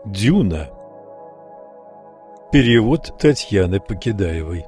Дюна. Перевод Татьяны Покидаевой.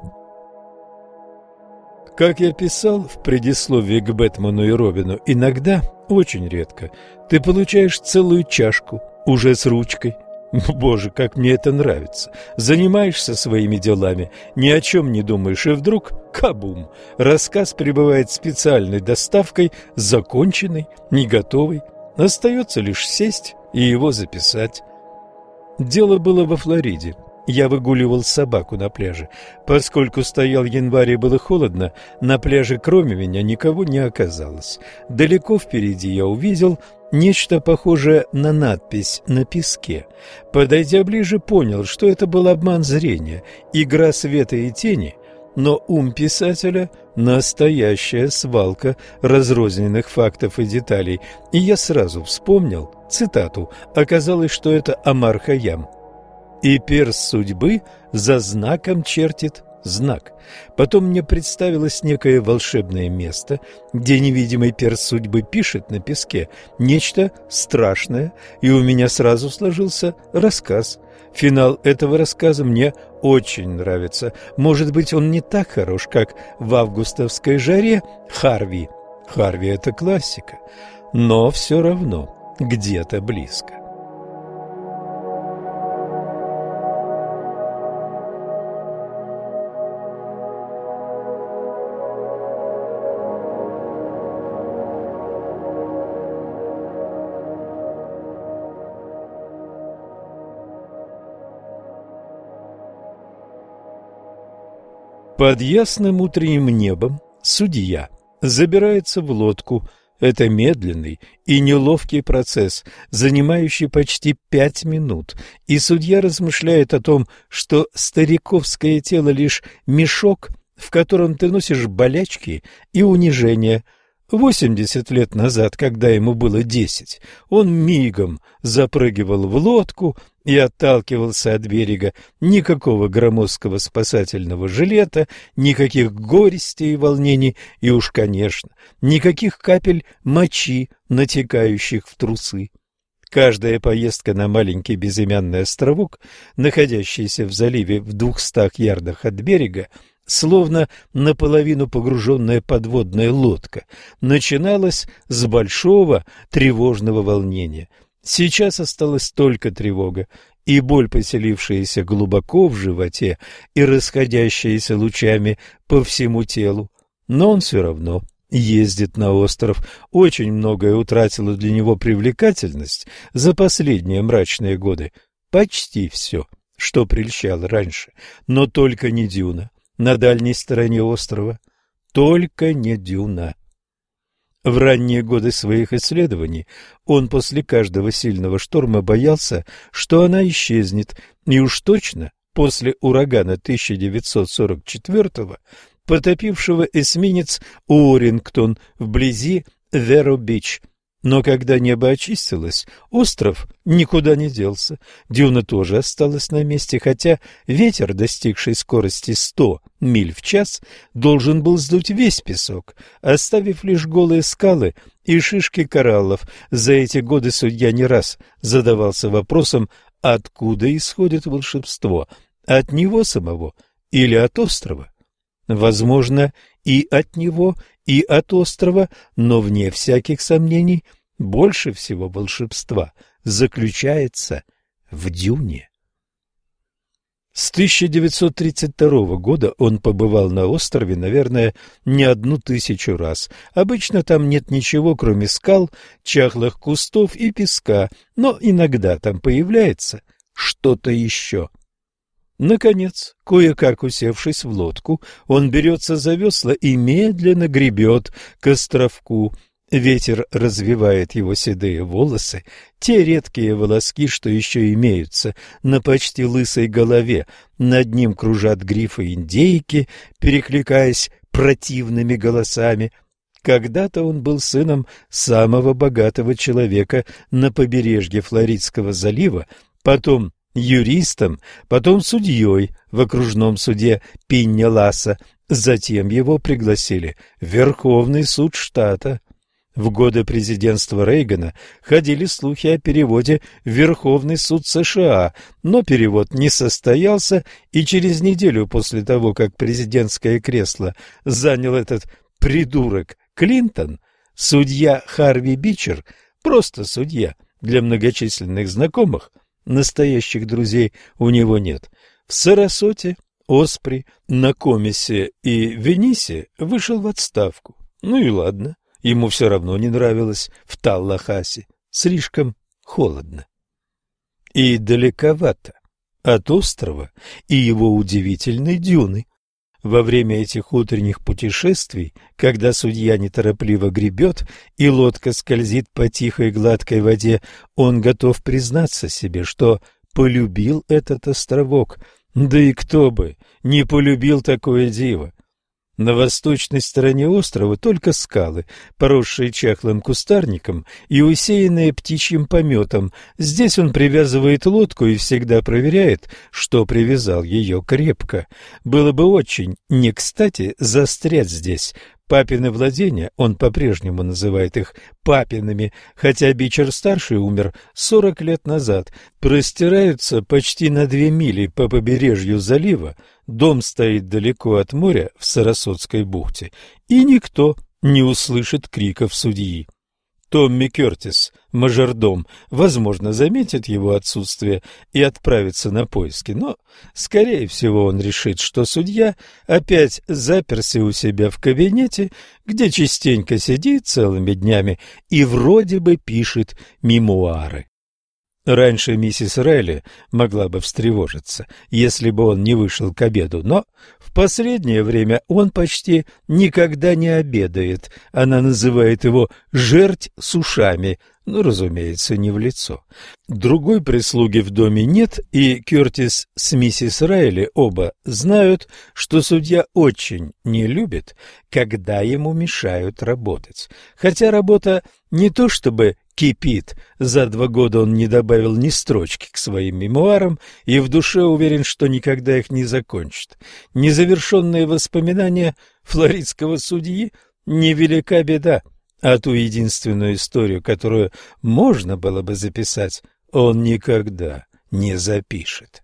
Как я писал в предисловии к Бэтмену и Робину, иногда, очень редко, ты получаешь целую чашку, уже с ручкой. Боже, как мне это нравится. Занимаешься своими делами, ни о чем не думаешь, и вдруг – кабум! Рассказ прибывает специальной доставкой, законченный, не готовый. Остается лишь сесть и его записать. Дело было во Флориде. Я выгуливал собаку на пляже. Поскольку стоял январь и было холодно, на пляже кроме меня никого не оказалось. Далеко впереди я увидел нечто похожее на надпись на песке. Подойдя ближе, понял, что это был обман зрения, игра света и тени, но ум писателя – настоящая свалка разрозненных фактов и деталей. И я сразу вспомнил цитату. Оказалось, что это Омар Хайям. «И перст судьбы за знаком чертит знак». Потом мне представилось некое волшебное место, где невидимый перст судьбы пишет на песке нечто страшное, и у меня сразу сложился рассказ. Финал этого рассказа мне очень нравится. Может быть, он не так хорош, как в августовской жаре Харви. Харви – это классика, но все равно где-то близко. Под ясным утренним небом судья забирается в лодку. Это медленный и неловкий процесс, занимающий почти 5 минут, и судья размышляет о том, что стариковское тело лишь мешок, в котором ты носишь болячки и унижения. 80 лет назад, когда ему было 10, он мигом запрыгивал в лодку и отталкивался от берега. Никакого громоздкого спасательного жилета, никаких горестей и волнений, и уж, конечно, никаких капель мочи, натекающих в трусы. Каждая поездка на маленький безымянный островок, находящийся в заливе в 200 ярдах от берега, словно наполовину погруженная подводная лодка, начиналась с большого тревожного волнения. Сейчас осталась только тревога, и боль, поселившаяся глубоко в животе и расходящаяся лучами по всему телу. Но он все равно ездит на остров. Очень многое утратило для него привлекательность за последние мрачные годы. Почти все, что прельщало раньше, но только не дюна на дальней стороне острова, только не дюна. В ранние годы своих исследований он после каждого сильного шторма боялся, что она исчезнет, и уж точно после урагана 1944-го, потопившего эсминец Уоррингтон вблизи Веро-Бич. Но когда небо очистилось, остров никуда не делся, дюна тоже осталась на месте, хотя ветер, достигший скорости 100 миль в час, должен был сдуть весь песок, оставив лишь голые скалы и шишки кораллов. За эти годы судья не раз задавался вопросом, откуда исходит волшебство, от него самого или от острова. Возможно, и от него, и от острова, но вне всяких сомнений, больше всего волшебства заключается в дюне. С 1932 года он побывал на острове, наверное, не 1000 раз. Обычно там нет ничего, кроме скал, чахлых кустов и песка, но иногда там появляется что-то еще. Наконец, кое-как усевшись в лодку, он берется за весла и медленно гребет к островку. Ветер развивает его седые волосы, те редкие волоски, что еще имеются на почти лысой голове. Над ним кружат грифы индейки, перекликаясь противными голосами. Когда-то он был сыном самого богатого человека на побережье Флоридского залива, потом юристом, потом судьей в окружном суде Пиньяласа. Затем его пригласили в Верховный суд штата. В годы президентства Рейгана ходили слухи о переводе в Верховный суд США, но перевод не состоялся, и через неделю после того, как президентское кресло занял этот придурок Клинтон, судья Харви Бичер, просто судья, для многочисленных знакомых, настоящих друзей у него нет, в Сарасоте, Оспри, Накомисе и Венисе вышел в отставку. Ну и ладно. Ему все равно не нравилось в Таллахасе. Слишком холодно. И далековато от острова и его удивительной дюны. Во время этих утренних путешествий, когда судья неторопливо гребет и лодка скользит по тихой гладкой воде, он готов признаться себе, что полюбил этот островок. Да и кто бы не полюбил такое диво. На восточной стороне острова только скалы, поросшие чахлым кустарником и усеянные птичьим пометом. Здесь он привязывает лодку и всегда проверяет, что привязал ее крепко. Было бы очень не кстати застрять здесь. Папины владения, он по-прежнему называет их папиными, хотя Бичер-старший умер 40 лет назад, простираются почти на 2 мили по побережью залива, дом стоит далеко от моря в Сарасотской бухте, и никто не услышит криков судьи. Томми Кертис, мажордом, возможно, заметит его отсутствие и отправится на поиски, но, скорее всего, он решит, что судья опять заперся у себя в кабинете, где частенько сидит целыми днями и вроде бы пишет мемуары. Раньше миссис Райли могла бы встревожиться, если бы он не вышел к обеду, но в последнее время он почти никогда не обедает. Она называет его «жерть с ушами», но, разумеется, не в лицо. Другой прислуги в доме нет, и Кертис с миссис Райли оба знают, что судья очень не любит, когда ему мешают работать. Хотя работа не то чтобы кипит, за 2 года он не добавил ни строчки к своим мемуарам и в душе уверен, что никогда их не закончит. Незавершенные воспоминания флоридского судьи — невелика беда, а ту единственную историю, которую можно было бы записать, он никогда не запишет.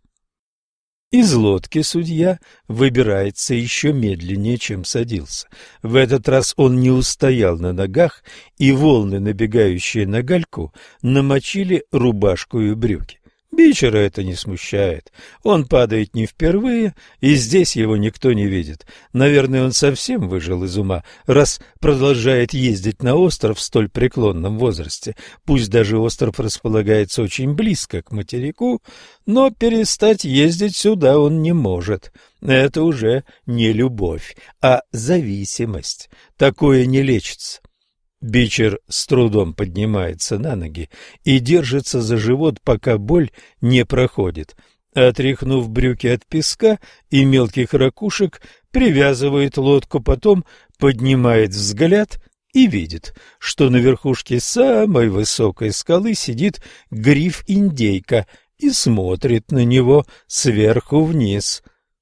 Из лодки судья выбирается еще медленнее, чем садился. В этот раз он не устоял на ногах, и волны, набегающие на гальку, намочили рубашку и брюки. Бичера это не смущает. Он падает не впервые, и здесь его никто не видит. Наверное, он совсем выжил из ума, раз продолжает ездить на остров в столь преклонном возрасте. Пусть даже остров располагается очень близко к материку, но перестать ездить сюда он не может. Это уже не любовь, а зависимость. Такое не лечится. Бичер с трудом поднимается на ноги и держится за живот, пока боль не проходит. Отряхнув брюки от песка и мелких ракушек, привязывает лодку, потом поднимает взгляд и видит, что на верхушке самой высокой скалы сидит гриф-индейка и смотрит на него сверху вниз.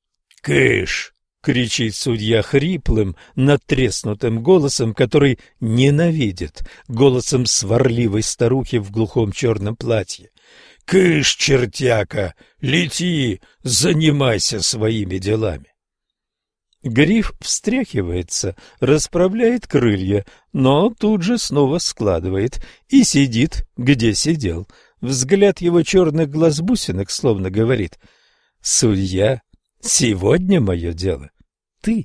«Кыш!» — кричит судья хриплым, надтреснутым голосом, который ненавидит, голосом сварливой старухи в глухом черном платье. «Кыш, чертяка! Лети! Занимайся своими делами!» Гриф встряхивается, расправляет крылья, но тут же снова складывает и сидит, где сидел. Взгляд его черных глаз-бусинок словно говорит: «Судья, сегодня мое дело ты».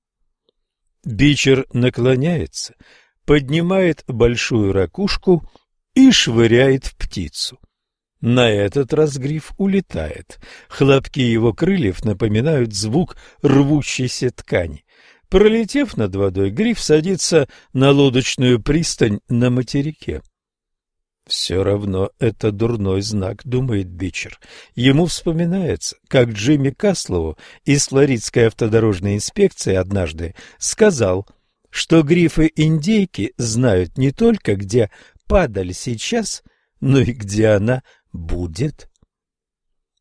Бичер наклоняется, поднимает большую ракушку и швыряет в птицу. На этот раз гриф улетает. Хлопки его крыльев напоминают звук рвущейся ткани. Пролетев над водой, гриф садится на лодочную пристань на материке. Все равно это дурной знак, думает Бичер. Ему вспоминается, как Джимми Каслову из Флоридской автодорожной инспекции однажды сказал, что грифы-индейки знают не только, где падаль сейчас, но и где она будет.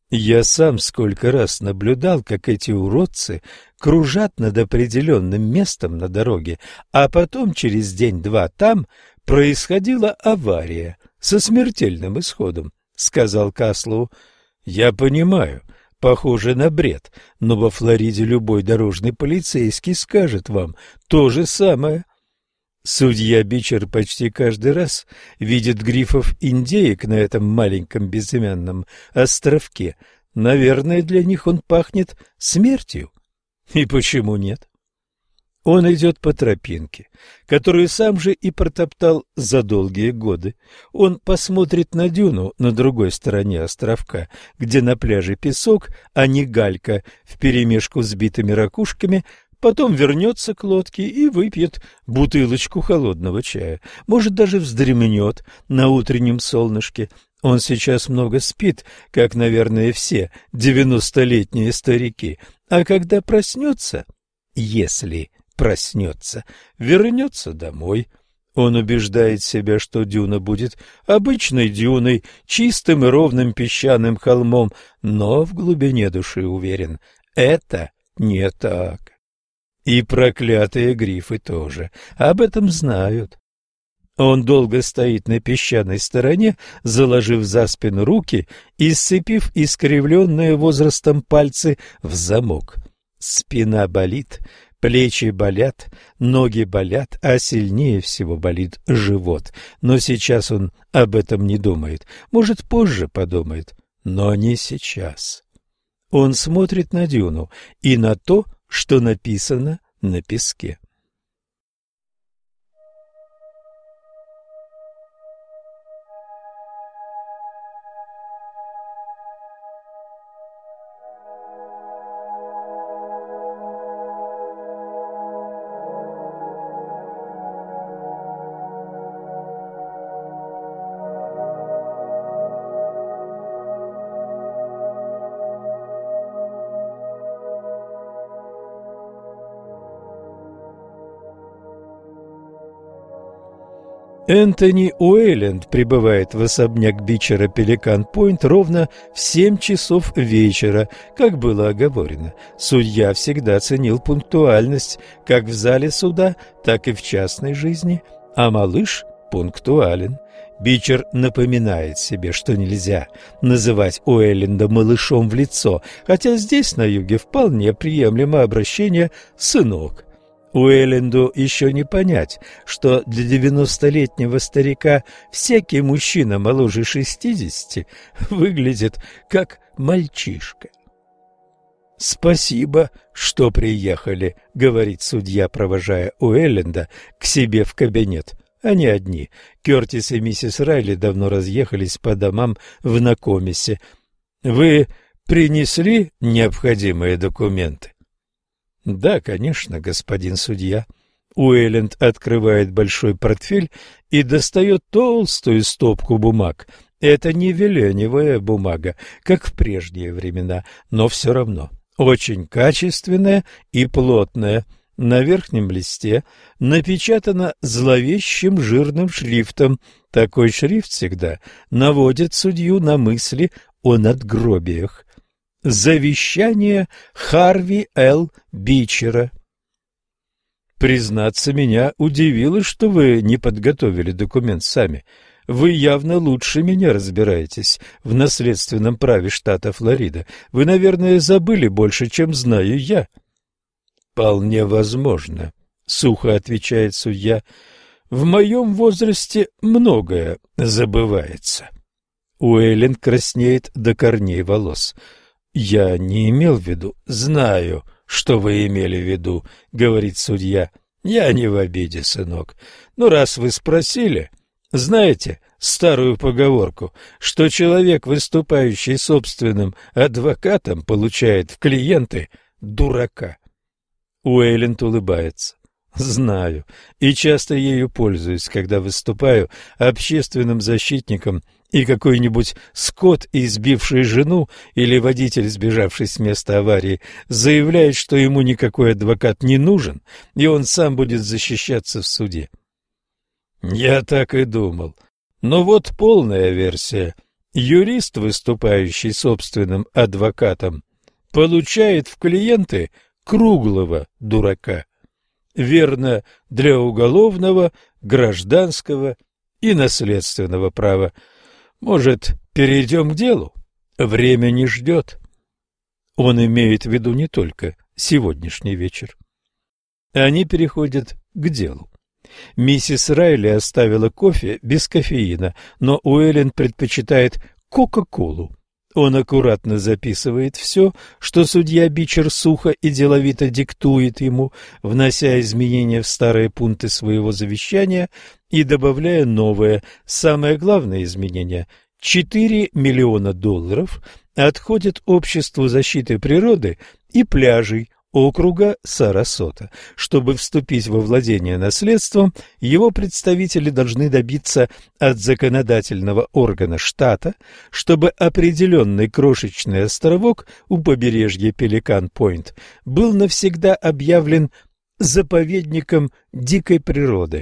Я сам сколько раз наблюдал, как эти уродцы кружат над определенным местом на дороге, а потом через день-два там происходила авария со смертельным исходом, — сказал Каслоу. Я понимаю, похоже на бред, но во Флориде любой дорожный полицейский скажет вам то же самое. Судья Бичер почти каждый раз видит грифов-индеек на этом маленьком безымянном островке. Наверное, для них он пахнет смертью. И почему нет? Он идет по тропинке, которую сам же и протоптал за долгие годы. Он посмотрит на дюну на другой стороне островка, где на пляже песок, а не галька вперемешку с битыми ракушками. Потом вернется к лодке и выпьет бутылочку холодного чая. Может, даже вздремнет на утреннем солнышке. Он сейчас много спит, как, наверное, все 90-летние старики. А когда проснется, если проснется, вернется домой. Он убеждает себя, что дюна будет обычной дюной, чистым и ровным песчаным холмом, но в глубине души уверен, это не так. И проклятые грифы тоже об этом знают. Он долго стоит на песчаной стороне, заложив за спину руки и сцепив искривленные возрастом пальцы в замок. Спина болит, плечи болят, ноги болят, а сильнее всего болит живот. Но сейчас он об этом не думает. Может, позже подумает, но не сейчас. Он смотрит на дюну и на то, что написано на песке. Энтони Уэйленд прибывает в особняк Бичера Пеликан-Пойнт ровно в 7 часов вечера, как было оговорено. Судья всегда ценил пунктуальность как в зале суда, так и в частной жизни, а малыш пунктуален. Бичер напоминает себе, что нельзя называть Уэйленда малышом в лицо, хотя здесь, на юге, вполне приемлемо обращение «сынок». Уэйленду еще не понять, что для 90-летнего старика всякий мужчина моложе 60 выглядит как мальчишка. «Спасибо, что приехали», — говорит судья, провожая Уэйленда к себе в кабинет. Они одни. Кертис и миссис Райли давно разъехались по домам в Нокомисе. «Вы принесли необходимые документы?» «Да, конечно, господин судья». Уэйленд открывает большой портфель и достает толстую стопку бумаг. Это не веленевая бумага, как в прежние времена, но все равно очень качественная и плотная. На верхнем листе напечатано зловещим жирным шрифтом. Такой шрифт всегда наводит судью на мысли о надгробиях. Завещание Харви Л. Бичера. Признаться, меня удивило, что вы не подготовили документ сами. Вы явно лучше меня разбираетесь в наследственном праве штата Флорида. Вы, наверное, забыли больше, чем знаю я. Вполне возможно, сухо отвечает судья. В моем возрасте многое забывается. Уэйленд краснеет до корней волос. «Я не имел в виду». «Знаю, что вы имели в виду», — говорит судья. «Я не в обиде, сынок. Но раз вы спросили, знаете старую поговорку, что человек, выступающий собственным адвокатом, получает в клиенты дурака?» Уэйленд улыбается. «Знаю, и часто ею пользуюсь, когда выступаю общественным защитником, и какой-нибудь скот, избивший жену, или водитель, сбежавший с места аварии, заявляет, что ему никакой адвокат не нужен, и он сам будет защищаться в суде». Я так и думал. Но вот полная версия. Юрист, выступающий собственным адвокатом, получает в клиенты круглого дурака. Верно для уголовного, гражданского и наследственного права. Может, перейдем к делу? Время не ждет. Он имеет в виду не только сегодняшний вечер. Они переходят к делу. Миссис Райли оставила кофе без кофеина, но Уэллен предпочитает Кока-Колу. Он аккуратно записывает все, что судья Бичер сухо и деловито диктует ему, внося изменения в старые пункты своего завещания и добавляя новые. Самое главное изменение – $4 миллиона отходит Обществу защиты природы и пляжей округа Сарасота. Чтобы вступить во владение наследством, его представители должны добиться от законодательного органа штата, чтобы определенный крошечный островок у побережья Пеликан-Пойнт был навсегда объявлен заповедником дикой природы.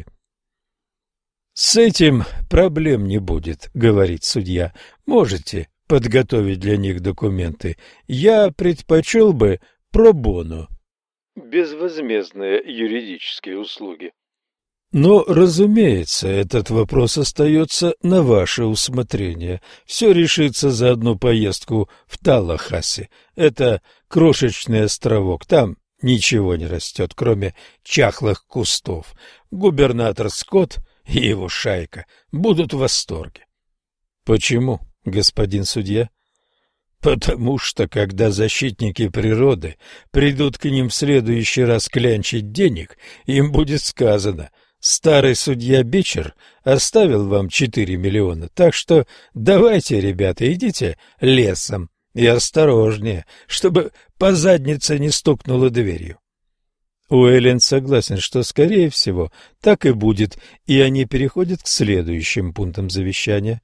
«С этим проблем не будет», — говорит судья. «Можете подготовить для них документы. Я предпочел бы про-боно, безвозмездные юридические услуги. Но, разумеется, этот вопрос остается на ваше усмотрение. Все решится за одну поездку в Таллахасси. Это крошечный островок, там ничего не растет, кроме чахлых кустов. Губернатор Скотт и его шайка будут в восторге». «Почему, господин судья?» «Потому что, когда защитники природы придут к ним в следующий раз клянчить денег, им будет сказано: старый судья Бичер оставил вам 4 миллиона, так что давайте, ребята, идите лесом и осторожнее, чтобы по заднице не стукнуло дверью». Уэллен согласен, что, скорее всего, так и будет, и они переходят к следующим пунктам завещания.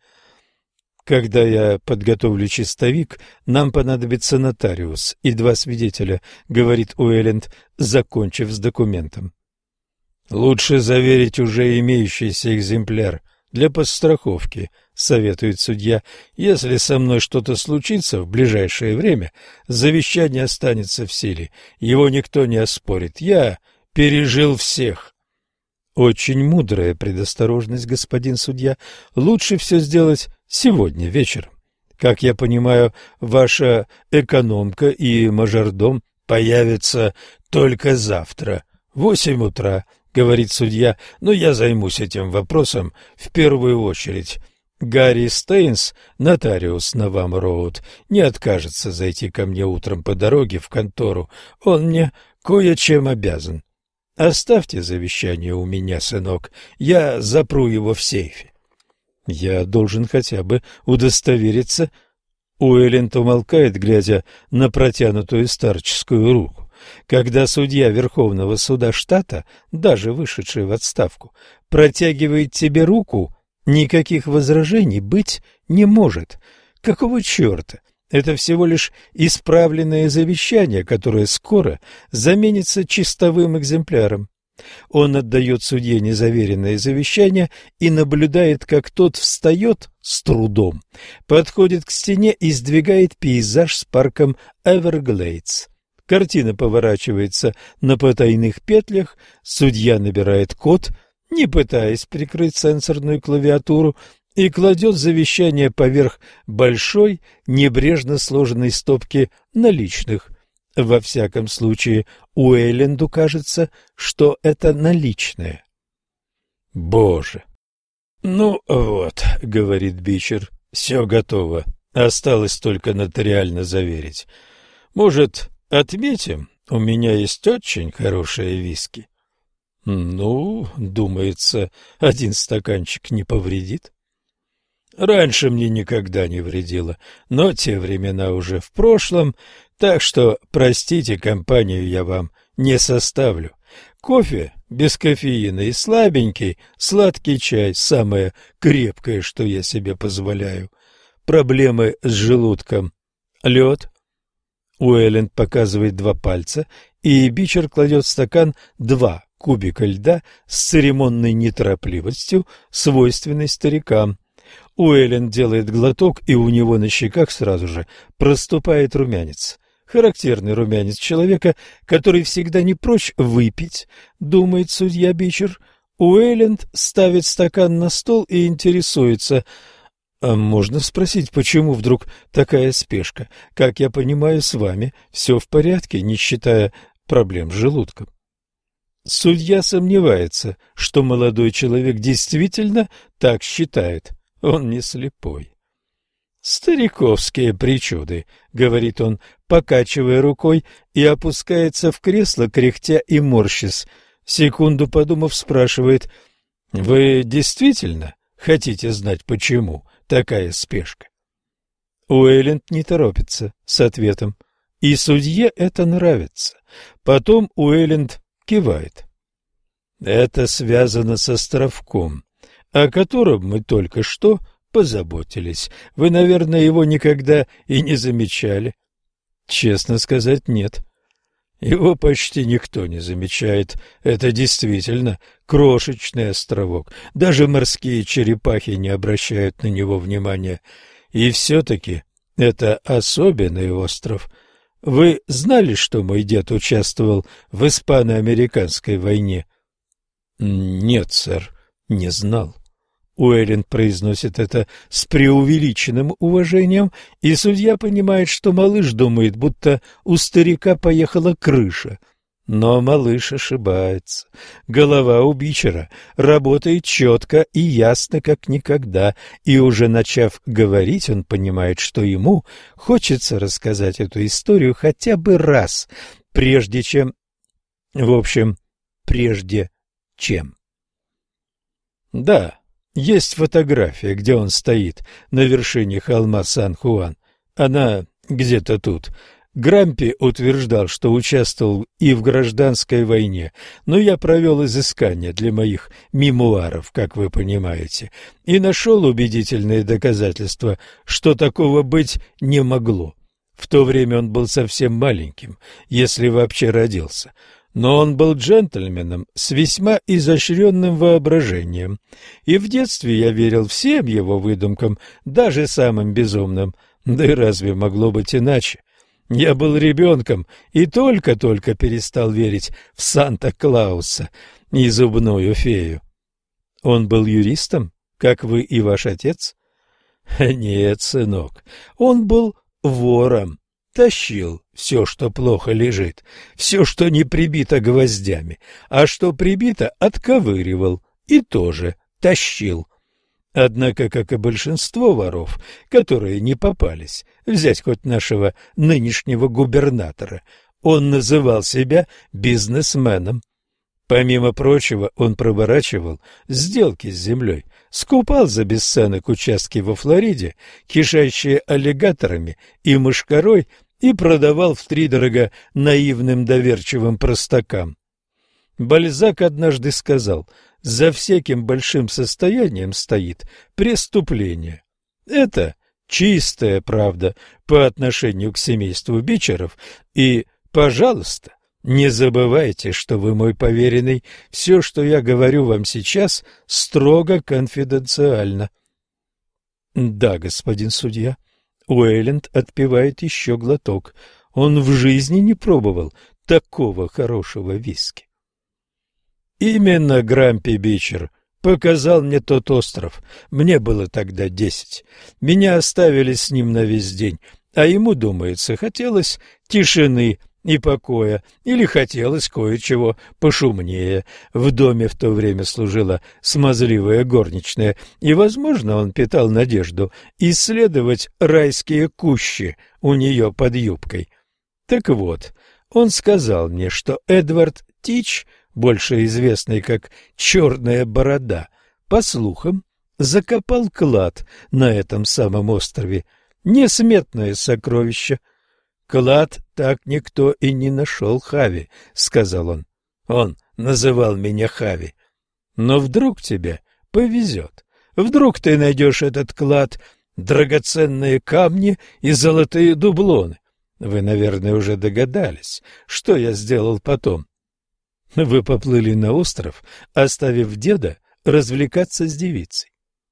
«Когда я подготовлю чистовик, нам понадобится нотариус и 2 свидетеля», — говорит Уэллен, закончив с документом. «Лучше заверить уже имеющийся экземпляр для подстраховки», — советует судья. «Если со мной что-то случится в ближайшее время, завещание останется в силе. Его никто не оспорит. Я пережил всех». «Очень мудрая предосторожность, господин судья. Лучше все сделать сегодня вечером. Как я понимаю, ваша экономка и мажордом появятся только завтра, в 8 утра», — говорит судья, — «но я займусь этим вопросом в первую очередь. Гарри Стейнс, нотариус на Вам-Роуд, не откажется зайти ко мне утром по дороге в контору. Он мне кое-чем обязан. Оставьте завещание у меня, сынок, я запру его в сейфе». «Я должен хотя бы удостовериться». Уэллен умолкает, глядя на протянутую старческую руку. Когда судья Верховного суда штата, даже вышедший в отставку, протягивает тебе руку, никаких возражений быть не может. Какого черта? Это всего лишь исправленное завещание, которое скоро заменится чистовым экземпляром. Он отдает судье незаверенное завещание и наблюдает, как тот встает с трудом, подходит к стене и сдвигает пейзаж с парком Эверглейдс. Картина поворачивается на потайных петлях, судья набирает код, не пытаясь прикрыть сенсорную клавиатуру, и кладет завещание поверх большой, небрежно сложенной стопки наличных. Во всяком случае, Уэлленду кажется, что это наличные. «Боже!» «Ну вот», — говорит Бичер, — «все готово. Осталось только нотариально заверить. Может, отметим? У меня есть очень хорошие виски». «Ну, думается, 1 стаканчик не повредит». «Раньше мне никогда не вредило, но те времена уже в прошлом, так что, простите, компанию я вам не составлю. Кофе без кофеина и слабенький, сладкий чай – самое крепкое, что я себе позволяю. Проблемы с желудком. Лед». Уэллен показывает 2 пальца, и Бичер кладет в стакан 2 кубика льда с церемонной неторопливостью, свойственной старикам. Уэйлен делает глоток, и у него на щеках сразу же проступает румянец. Характерный румянец человека, который всегда не прочь выпить, думает судья Бичер. Уэйленд ставит стакан на стол и интересуется: «А можно спросить, почему вдруг такая спешка? Как я понимаю, с вами все в порядке, не считая проблем с желудком». Судья сомневается, что молодой человек действительно так считает. Он не слепой. «Стариковские причуды», — говорит он, покачивая рукой, и опускается в кресло, кряхтя и морщась. Секунду подумав, спрашивает: «Вы действительно хотите знать, почему такая спешка?» Уэйленд не торопится с ответом, и судье это нравится. Потом Уэйленд кивает. «Это связано с островком, о котором мы только что позаботились. Вы, наверное, его никогда и не замечали». «Честно сказать, нет». «Его почти никто не замечает. Это действительно крошечный островок. Даже морские черепахи не обращают на него внимания. И все-таки это особенный остров. Вы знали, что мой дед участвовал в испано-американской войне?» «Нет, сэр, не знал». Уэйленд произносит это с преувеличенным уважением, и судья понимает, что малыш думает, будто у старика поехала крыша. Но малыш ошибается. Голова у Бичера работает четко и ясно, как никогда, и уже начав говорить, он понимает, что ему хочется рассказать эту историю хотя бы раз, прежде чем... прежде чем. Да, есть фотография, где он стоит на вершине холма Сан-Хуан. Она где-то тут. Грампи утверждал, что участвовал и в гражданской войне, но я провел изыскания для моих мемуаров, как вы понимаете, и нашел убедительные доказательства, что такого быть не могло. В то время он был совсем маленьким, если вообще родился. Но он был джентльменом с весьма изощренным воображением, и в детстве я верил всем его выдумкам, даже самым безумным. Да и разве могло быть иначе? Я был ребенком и только-только перестал верить в Санта-Клауса и зубную фею. Он был юристом, как вы и ваш отец? Нет, сынок, он был вором. Тащил все, что плохо лежит, все, что не прибито гвоздями, а что прибито, отковыривал и тоже тащил. Однако, как и большинство воров, которые не попались, взять хоть нашего нынешнего губернатора, он называл себя бизнесменом. Помимо прочего, он проворачивал сделки с землей, скупал за бесценок участки во Флориде, кишащие аллигаторами и мошкарой, и продавал втридорога наивным доверчивым простакам. Бальзак однажды сказал: «За всяким большим состоянием стоит преступление». Это чистая правда по отношению к семейству Бичеров, и, пожалуйста, не забывайте, что вы мой поверенный. Все, что я говорю вам сейчас, строго конфиденциально. Да, господин судья. Уэйленд отпивает еще глоток. Он в жизни не пробовал такого хорошего виски. Именно Грампи Бичер показал мне тот остров. Мне было тогда 10. Меня оставили с ним на весь день, а ему, думается, хотелось тишины и покоя, или хотелось кое-чего пошумнее. В доме в то время служила смазливая горничная, и, возможно, он питал надежду исследовать райские кущи у нее под юбкой. Так вот, он сказал мне, что Эдвард Тич, больше известный как «Черная борода», по слухам, закопал клад на этом самом острове. Несметное сокровище. «Клад так никто и не нашел, Хави», — сказал он. Он называл меня Хави. «Но вдруг тебе повезет. Вдруг ты найдешь этот клад, драгоценные камни и золотые дублоны. Вы, наверное, уже догадались, что я сделал потом. Вы поплыли на остров, оставив деда развлекаться с девицей».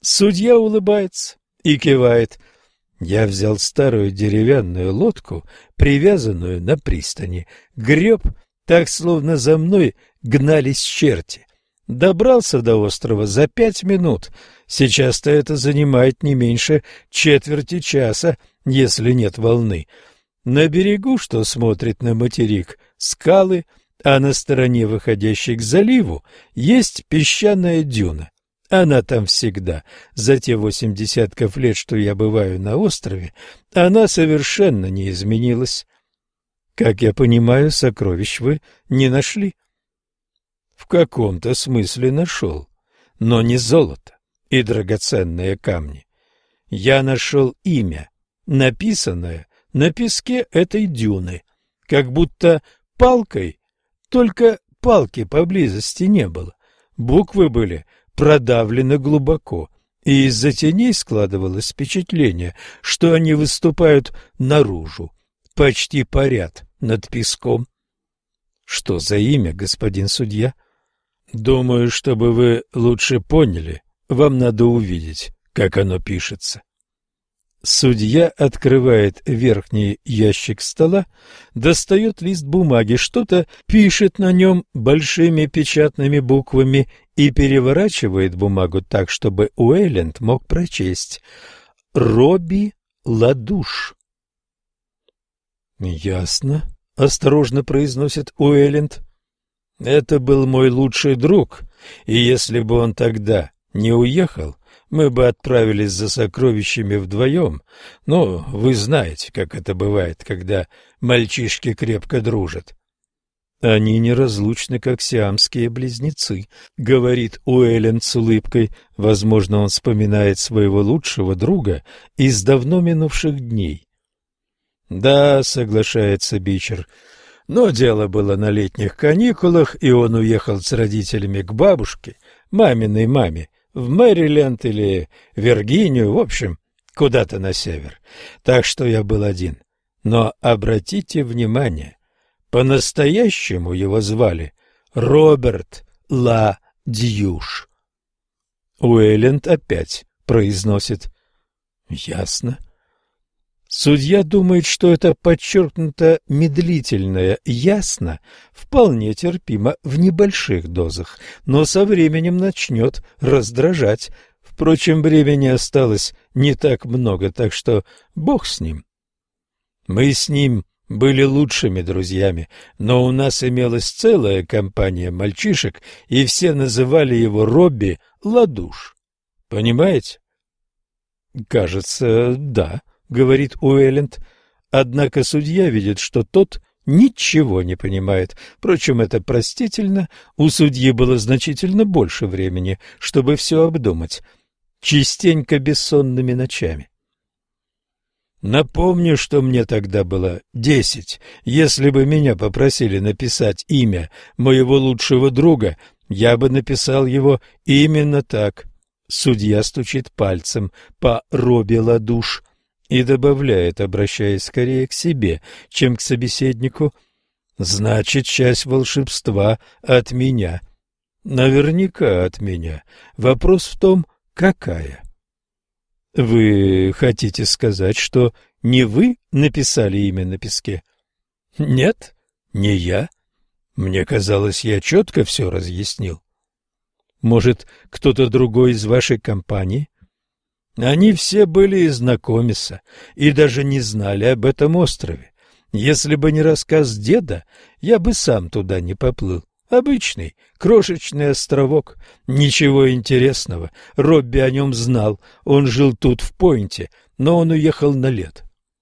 Судья улыбается и кивает. Я взял старую деревянную лодку, привязанную на пристани, греб, так словно за мной гнались черти. Добрался до острова за 5 минут. Сейчас-то это занимает не меньше четверти часа, если нет волны. На берегу, что смотрит на материк, скалы, а на стороне, выходящей к заливу, есть песчаная дюна. Она там всегда. За те 8 десятков лет, что я бываю на острове, она совершенно не изменилась. Как я понимаю, сокровищ вы не нашли? В каком-то смысле нашел, но не золото и драгоценные камни. Я нашел имя, написанное на песке этой дюны, как будто палкой, только палки поблизости не было. Буквы были продавлены глубоко, и из-за теней складывалось впечатление, что они выступают наружу, почти парят над песком. Что за имя, господин судья? Думаю, чтобы вы лучше поняли, вам надо увидеть, как оно пишется. Судья открывает верхний ящик стола, достает лист бумаги, что-то пишет на нем большими печатными буквами и переворачивает бумагу так, чтобы Уэйленд мог прочесть. Робби Ладуш. «Ясно», — осторожно произносит Уэйленд. «Это был мой лучший друг, и если бы он тогда не уехал, мы бы отправились за сокровищами вдвоем. Но вы знаете, как это бывает, когда мальчишки крепко дружат». «Они неразлучны, как сиамские близнецы», — говорит Уэйленд с улыбкой. Возможно, он вспоминает своего лучшего друга из давно минувших дней. «Да», — соглашается Бичер, — «но дело было на летних каникулах, и он уехал с родителями к бабушке, маминой маме, в Мэриленд или Виргинию, в общем, куда-то на север. Так что я был один. Но обратите внимание, по-настоящему его звали Роберт Ладуш». Уэйленд опять произносит «Ясно». Судья думает, что это подчеркнуто медлительное «ясно» вполне терпимо в небольших дозах, но со временем начнет раздражать. Впрочем, времени осталось не так много, так что бог с ним. Мы с ним были лучшими друзьями, но у нас имелась целая компания мальчишек, и все называли его Робби Ладуш. Понимаете? Кажется, да. — говорит Уэйленд. Однако судья видит, что тот ничего не понимает. Впрочем, это простительно. У судьи было значительно больше времени, чтобы все обдумать. Частенько бессонными ночами. Напомню, что мне тогда было 10. Если бы меня попросили написать имя моего лучшего друга, я бы написал его именно так. Судья стучит пальцем по Робби Ладуш и добавляет, обращаясь скорее к себе, чем к собеседнику: «Значит, часть волшебства от меня». Наверняка от меня. Вопрос в том, какая. Вы хотите сказать, что не вы написали имя на песке? Нет, не я. Мне казалось, я четко все разъяснил. Может, кто-то другой из вашей компании? Они все были из Накомиса и даже не знали об этом острове. Если бы не рассказ деда, я бы сам туда не поплыл. Обычный, крошечный островок, ничего интересного. Робби о нем знал, он жил тут в Пойнте, но он уехал на лето.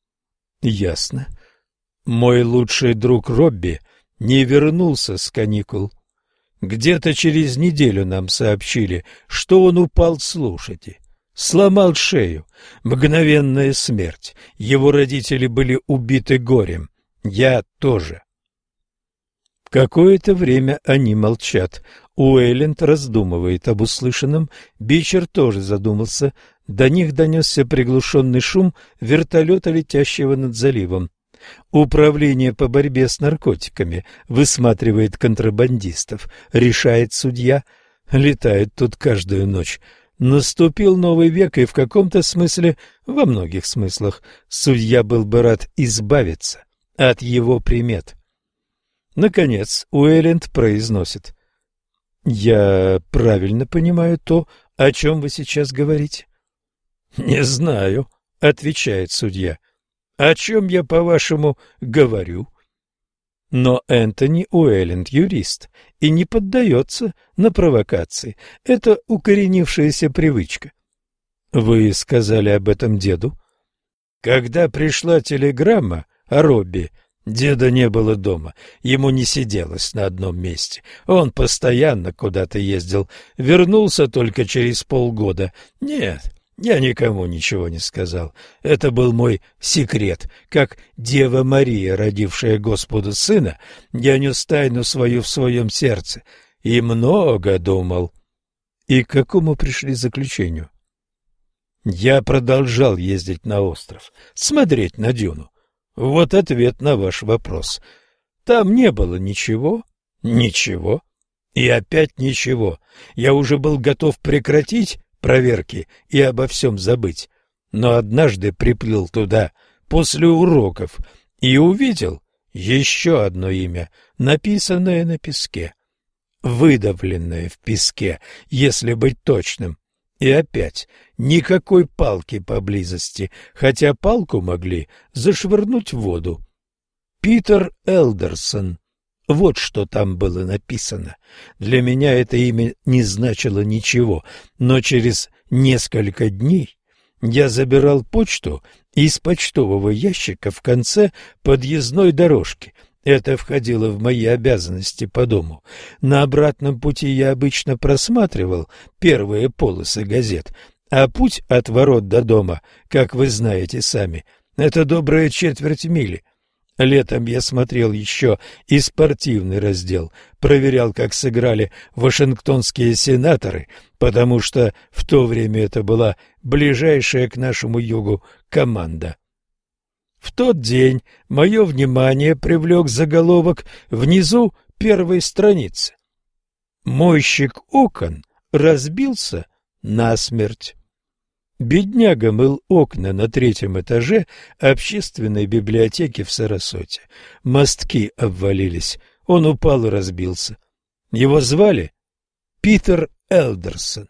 Ясно. Мой лучший друг Робби не вернулся с каникул. Где-то через неделю нам сообщили, что он упал с лошади. Сломал шею. Мгновенная смерть. Его родители были убиты горем. Я тоже. Какое-то время они молчат. Уэйленд раздумывает об услышанном. Бичер тоже задумался. До них донесся приглушенный шум вертолета, летящего над заливом. Управление по борьбе с наркотиками высматривает контрабандистов, решает судья. Летает тут каждую ночь. Наступил новый век, и в каком-то смысле, во многих смыслах, судья был бы рад избавиться от его примет. Наконец Уэйленд произносит: «Я правильно понимаю то, о чем вы сейчас говорите?» «Не знаю», — отвечает судья. «О чем я, по-вашему, говорю?» Но Энтони Уэйленд юрист и не поддается на провокации. Это укоренившаяся привычка. «Вы сказали об этом деду?» «Когда пришла телеграмма о Робби, деда не было дома, ему не сиделось на одном месте. Он постоянно куда-то ездил, вернулся только через полгода. Нет, я никому ничего не сказал. Это был мой секрет. Как Дева Мария, родившая Господу сына, я нес тайну свою в своем сердце и много думал». И к какому пришли заключению? «Я продолжал ездить на остров, смотреть на дюну. Вот ответ на ваш вопрос. Там не было ничего, ничего и опять ничего. Я уже был готов прекратить проверки и обо всем забыть. Но однажды приплыл туда после уроков и увидел еще одно имя, написанное на песке. Выдавленное в песке, если быть точным. И опять никакой палки поблизости, хотя палку могли зашвырнуть в воду. Питер Элдерсон. Вот что там было написано. Для меня это имя не значило ничего, но через несколько дней я забирал почту из почтового ящика в конце подъездной дорожки. Это входило в мои обязанности по дому. На обратном пути я обычно просматривал первые полосы газет, а путь от ворот до дома, как вы знаете сами, это добрая четверть мили. Летом я смотрел еще и спортивный раздел, проверял, как сыграли вашингтонские сенаторы, потому что в то время это была ближайшая к нашему югу команда. В тот день мое внимание привлек заголовок внизу первой страницы. «Мойщик окон разбился насмерть». Бедняга мыл окна на 3-м этаже общественной библиотеки в Сарасоте. Мостки обвалились, он упал и разбился. Его звали Питер Элдерсон.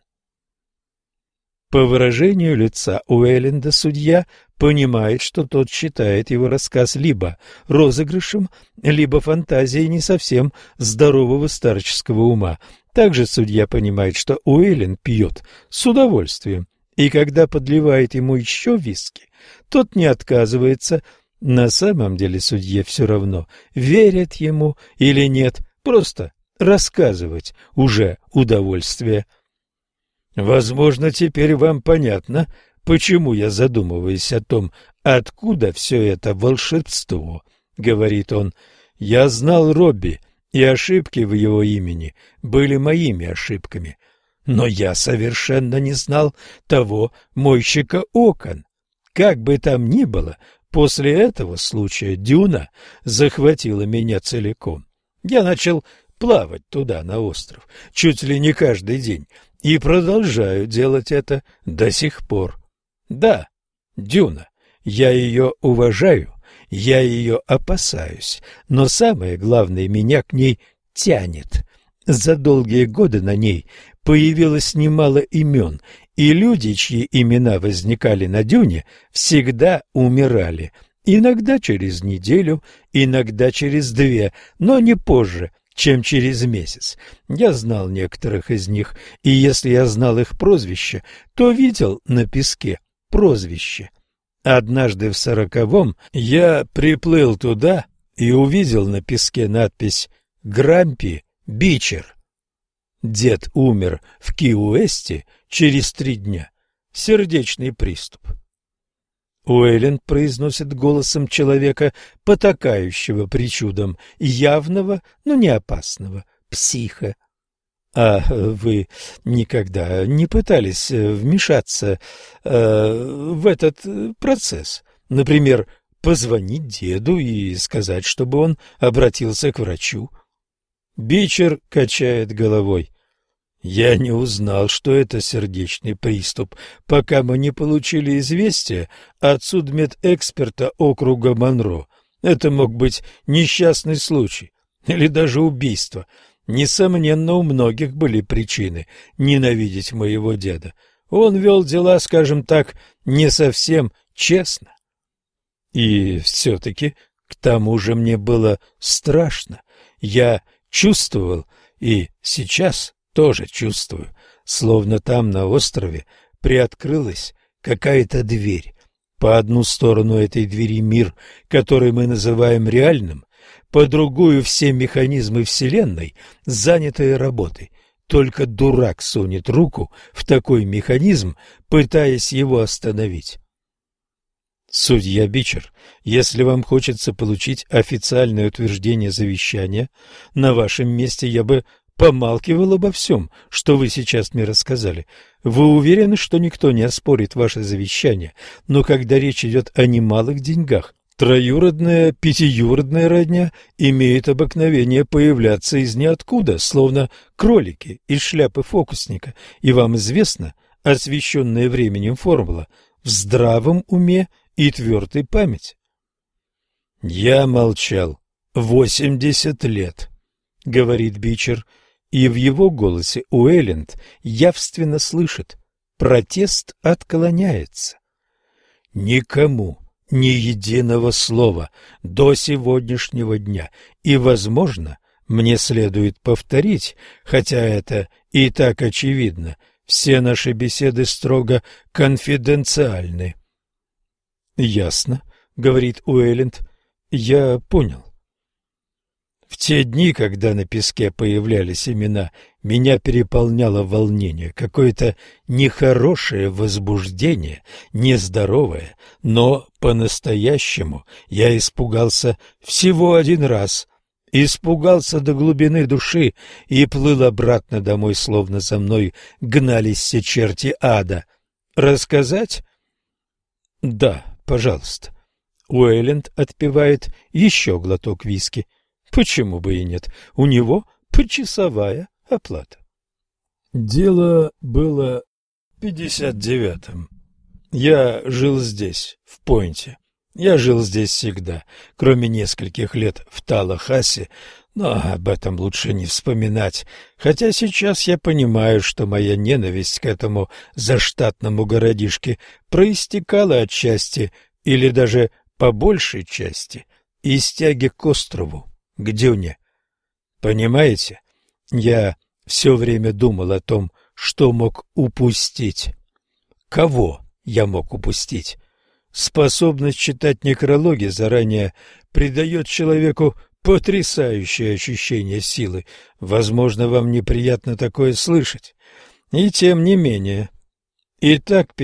По выражению лица Уэйленда судья понимает, что тот считает его рассказ либо розыгрышем, либо фантазией не совсем здорового старческого ума. Также судья понимает, что Уэйленд пьет с удовольствием, и когда подливает ему еще виски, тот не отказывается. На самом деле судье все равно, верят ему или нет, просто рассказывать уже удовольствие. Возможно, теперь вам понятно, почему я задумываюсь о том, откуда все это волшебство, — говорит он. Я знал Робби, и ошибки в его имени были моими ошибками. Но я совершенно не знал того мойщика окон. Как бы там ни было, после этого случая дюна захватила меня целиком. Я начал плавать туда, на остров, чуть ли не каждый день, и продолжаю делать это до сих пор. Да, дюна, я ее уважаю, я ее опасаюсь, но самое главное, меня к ней тянет. За долгие годы на ней появилось немало имен, и люди, чьи имена возникали на дюне, всегда умирали. Иногда через неделю, иногда через 2, но не позже, чем через месяц. Я знал некоторых из них, и если я знал их прозвище, то видел на песке прозвище. Однажды в 40-м я приплыл туда и увидел на песке надпись «Грампи Бичер». Дед умер в Ки-Уэсте через 3 дня. Сердечный приступ. Уэйленд произносит голосом человека, потакающего причудам, явного, но не опасного, психа. А вы никогда не пытались вмешаться в этот процесс? Например, позвонить деду и сказать, чтобы он обратился к врачу? Бичер качает головой. Я не узнал, что это сердечный приступ, пока мы не получили известие от судмедэксперта округа Монро. Это мог быть несчастный случай или даже убийство. Несомненно, у многих были причины ненавидеть моего деда. Он вел дела, скажем так, не совсем честно. И все-таки, к тому же, мне было страшно. Я чувствовал, и сейчас тоже чувствую, словно там на острове приоткрылась какая-то дверь. По одну сторону этой двери мир, который мы называем реальным, по другую все механизмы Вселенной, занятые работой. Только дурак сунет руку в такой механизм, пытаясь его остановить. Судья Бичер, если вам хочется получить официальное утверждение завещания, на вашем месте я бы помалкивал обо всем, что вы сейчас мне рассказали. Вы уверены, что никто не оспорит ваше завещание, но когда речь идет о немалых деньгах, троюродная, пятиюродная родня имеет обыкновение появляться из ниоткуда, словно кролики из шляпы фокусника, и вам известна освещенная временем формула «в здравом уме и твердой памяти». Я молчал 80 лет, говорит Бичер, и в его голосе Уэйленд явственно слышит: протест отклоняется. Никому ни единого слова до сегодняшнего дня, и, возможно, мне следует повторить, хотя это и так очевидно, все наши беседы строго конфиденциальны. Ясно, говорит Уэйленд, я понял. В те дни, когда на песке появлялись имена, меня переполняло волнение, какое-то нехорошее возбуждение, нездоровое, но по-настоящему я испугался всего один раз. Испугался до глубины души и плыл обратно домой, словно за мной гнались все черти ада. Рассказать? Да, пожалуйста. Уэйленд отпивает еще глоток виски. Почему бы и нет? У него почасовая оплата. Дело было в 59-м. Я жил здесь, в Пойнте. Я жил здесь всегда, кроме нескольких лет в Таллахассе, но об этом лучше не вспоминать. Хотя сейчас я понимаю, что моя ненависть к этому заштатному городишке проистекала отчасти, или даже по большей части, из тяги к острову, к дюне. Понимаете, я все время думал о том, что мог упустить. Кого я мог упустить? Способность читать некрологи заранее придает человеку потрясающее ощущение силы. Возможно, вам неприятно такое слышать. И тем не менее. Итак,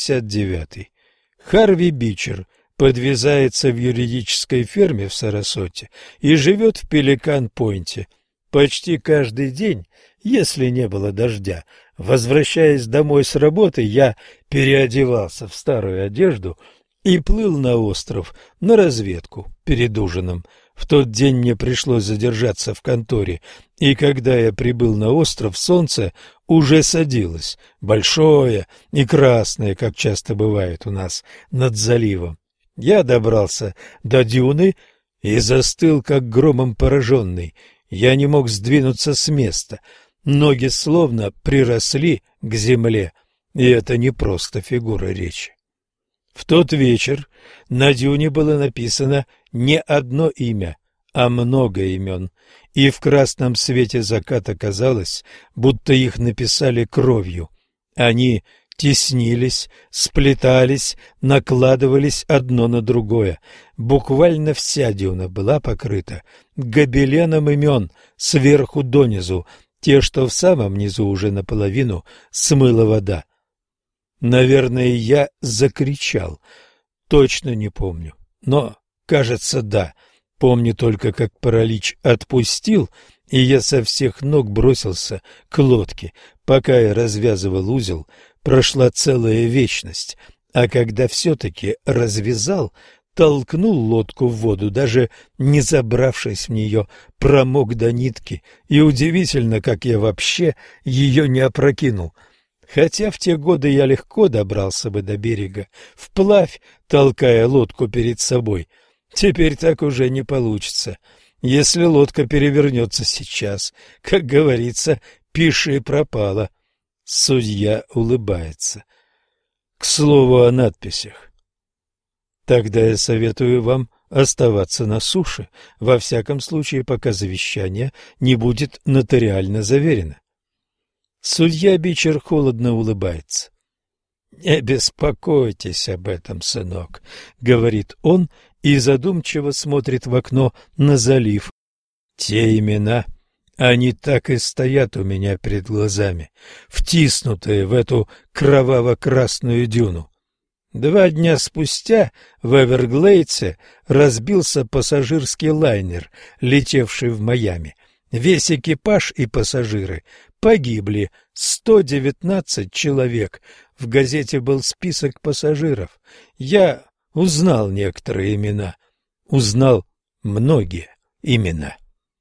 59-й. Харви Бичер подвязается в юридической фирме в Сарасоте и живет в Пеликан-Пойнте. Почти каждый день, если не было дождя, возвращаясь домой с работы, я переодевался в старую одежду и плыл на остров на разведку перед ужином. В тот день мне пришлось задержаться в конторе, и когда я прибыл на остров, солнце уже садилось, большое и красное, как часто бывает у нас над заливом. Я добрался до дюны и застыл, как громом пораженный. Я не мог сдвинуться с места, ноги словно приросли к земле, и это не просто фигура речи. В тот вечер на дюне было написано не одно имя, а много имен, и в красном свете заката казалось, будто их написали кровью. Они теснились, сплетались, накладывались одно на другое. Буквально вся дюна была покрыта гобеленом имен сверху донизу, те, что в самом низу уже наполовину смыла вода. Наверное, я закричал. Точно не помню. Но, кажется, да. Помню только, как паралич отпустил, и я со всех ног бросился к лодке. Пока я развязывал узел, прошла целая вечность. А когда все-таки развязал, толкнул лодку в воду, даже не забравшись в нее, промок до нитки, и удивительно, как я вообще ее не опрокинул. Хотя в те годы я легко добрался бы до берега, вплавь толкая лодку перед собой. Теперь так уже не получится. Если лодка перевернется сейчас, как говорится, пиши пропало. Судья улыбается. К слову о надписях. Тогда я советую вам оставаться на суше, во всяком случае, пока завещание не будет нотариально заверено. Судья Бичер холодно улыбается. «Не беспокойтесь об этом, сынок», — говорит он и задумчиво смотрит в окно на залив. «Те имена, они так и стоят у меня перед глазами, втиснутые в эту кроваво-красную дюну. 2 дня спустя в Эверглейдсе разбился пассажирский лайнер, летевший в Майами. Весь экипаж и пассажиры погибли, 119 человек. В газете был список пассажиров. Я узнал некоторые имена, узнал многие имена.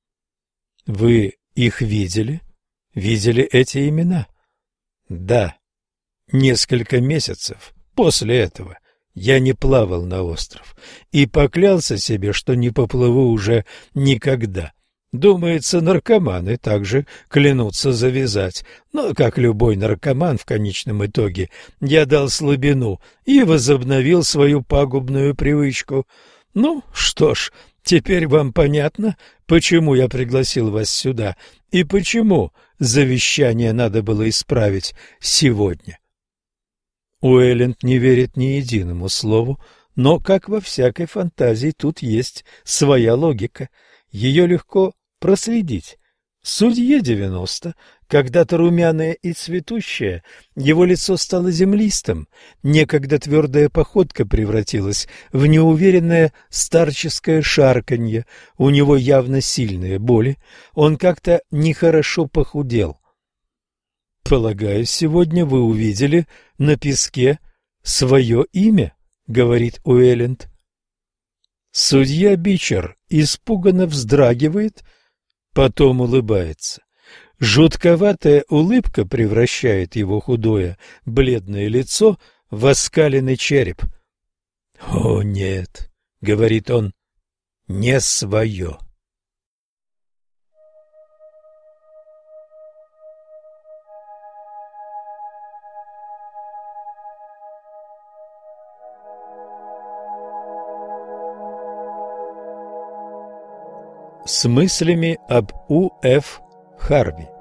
Вы их видели? Видели эти имена? Да. Несколько месяцев после этого я не плавал на остров и поклялся себе, что не поплыву уже никогда. Думается, наркоманы также клянутся завязать, но, как любой наркоман, в конечном итоге я дал слабину и возобновил свою пагубную привычку. Ну, что ж, теперь вам понятно, почему я пригласил вас сюда и почему завещание надо было исправить сегодня. Уэлленд не верит ни единому слову, но, как во всякой фантазии, тут есть своя логика. Ее легко проследить. Судье 90, когда-то румяное и цветущее, его лицо стало землистым, некогда твердая походка превратилась в неуверенное старческое шарканье, у него явно сильные боли, он как-то нехорошо похудел. «Полагаю, сегодня вы увидели на песке свое имя», — говорит Уэлленд. Судья Бичер испуганно вздрагивает, потом улыбается. Жутковатая улыбка превращает его худое, бледное лицо в оскаленный череп. «О, нет», — говорит он, — «не свое». С мыслями об У.Ф. Харви.